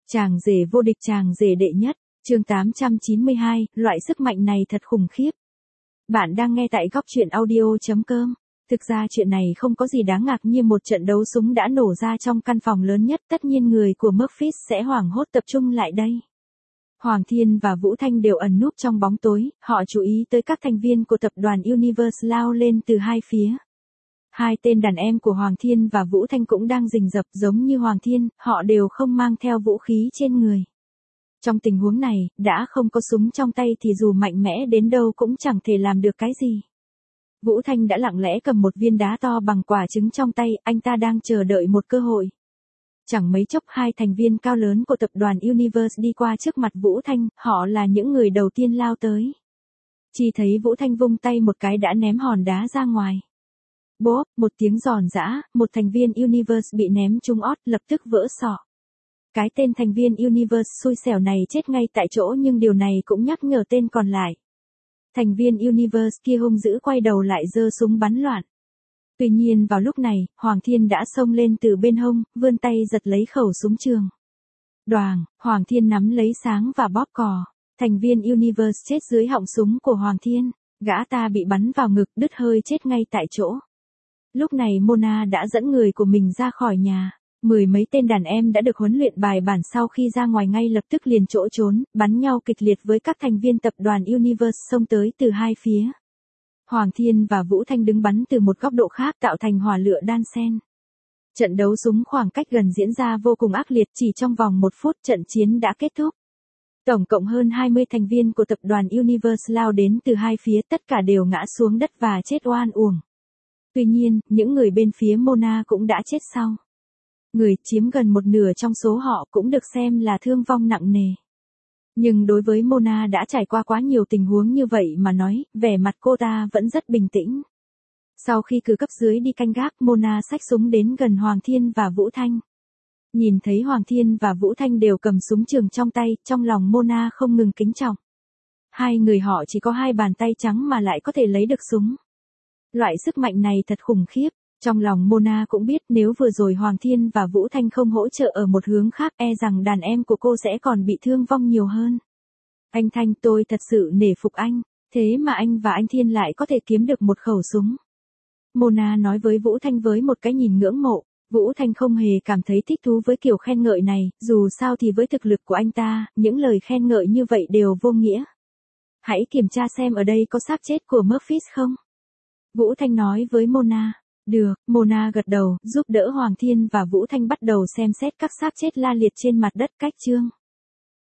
Chàng rể vô địch, chàng rể đệ nhất, chương 892, loại sức mạnh này thật khủng khiếp. Bạn đang nghe tại góc truyện audio.com. Thực ra chuyện này không có gì đáng ngạc nhiên, một trận đấu súng đã nổ ra trong căn phòng lớn nhất, tất nhiên người của Murphys sẽ hoảng hốt tập trung lại đây. Hoàng Thiên và Vũ Thanh đều ẩn núp trong bóng tối, họ chú ý tới các thành viên của tập đoàn Universe lao lên từ hai phía. Hai tên đàn em của Hoàng Thiên và Vũ Thanh cũng đang rình rập, giống như Hoàng Thiên, họ đều không mang theo vũ khí trên người. Trong tình huống này, đã không có súng trong tay thì dù mạnh mẽ đến đâu cũng chẳng thể làm được cái gì. Vũ Thanh đã lặng lẽ cầm một viên đá to bằng quả trứng trong tay, anh ta đang chờ đợi một cơ hội. Chẳng mấy chốc hai thành viên cao lớn của tập đoàn Universe đi qua trước mặt Vũ Thanh, họ là những người đầu tiên lao tới. Chỉ thấy Vũ Thanh vung tay một cái đã ném hòn đá ra ngoài. Bốp, một tiếng giòn giã, một thành viên Universe bị ném trúng ót, lập tức vỡ sọ. Cái tên thành viên Universe xui xẻo này chết ngay tại chỗ, nhưng điều này cũng nhắc nhở tên còn lại. Thành viên Universe kia hung dữ quay đầu lại giơ súng bắn loạn. Tuy nhiên vào lúc này, Hoàng Thiên đã xông lên từ bên hông, vươn tay giật lấy khẩu súng trường. Đoàng, Hoàng Thiên nắm lấy sáng và bóp cò. Thành viên Universe chết dưới họng súng của Hoàng Thiên. Gã ta bị bắn vào ngực, đứt hơi chết ngay tại chỗ. Lúc này Mona đã dẫn người của mình ra khỏi nhà. Mười mấy tên đàn em đã được huấn luyện bài bản, sau khi ra ngoài ngay lập tức liền chỗ trốn, bắn nhau kịch liệt với các thành viên tập đoàn Universe xông tới từ hai phía. Hoàng Thiên và Vũ Thanh đứng bắn từ một góc độ khác, tạo thành hỏa lửa đan xen. Trận đấu súng khoảng cách gần diễn ra vô cùng ác liệt, chỉ trong vòng 1 phút trận chiến đã kết thúc. Tổng cộng hơn 20 thành viên của tập đoàn Universe lao đến từ hai phía, tất cả đều ngã xuống đất và chết oan uổng. Tuy nhiên, những người bên phía Mona cũng đã chết sau. Người chiếm gần một nửa trong số họ cũng được xem là thương vong nặng nề. Nhưng đối với Mona đã trải qua quá nhiều tình huống như vậy mà nói, vẻ mặt cô ta vẫn rất bình tĩnh. Sau khi cử cấp dưới đi canh gác, Mona xách súng đến gần Hoàng Thiên và Vũ Thanh. Nhìn thấy Hoàng Thiên và Vũ Thanh đều cầm súng trường trong tay, trong lòng Mona không ngừng kính trọng. Hai người họ chỉ có 2 bàn tay trắng mà lại có thể lấy được súng. Loại sức mạnh này thật khủng khiếp. Trong lòng Mona cũng biết nếu vừa rồi Hoàng Thiên và Vũ Thanh không hỗ trợ ở một hướng khác, e rằng đàn em của cô sẽ còn bị thương vong nhiều hơn. Anh Thanh, tôi thật sự nể phục anh, thế mà anh và anh Thiên lại có thể kiếm được một khẩu súng. Mona nói với Vũ Thanh với một cái nhìn ngưỡng mộ. Vũ Thanh không hề cảm thấy thích thú với kiểu khen ngợi này, dù sao thì với thực lực của anh ta, những lời khen ngợi như vậy đều vô nghĩa. Hãy kiểm tra xem ở đây có xác chết của Murphys không? Vũ Thanh nói với Mona. Được, Mona gật đầu, giúp đỡ Hoàng Thiên và Vũ Thanh bắt đầu xem xét các xác chết la liệt trên mặt đất. Cách chương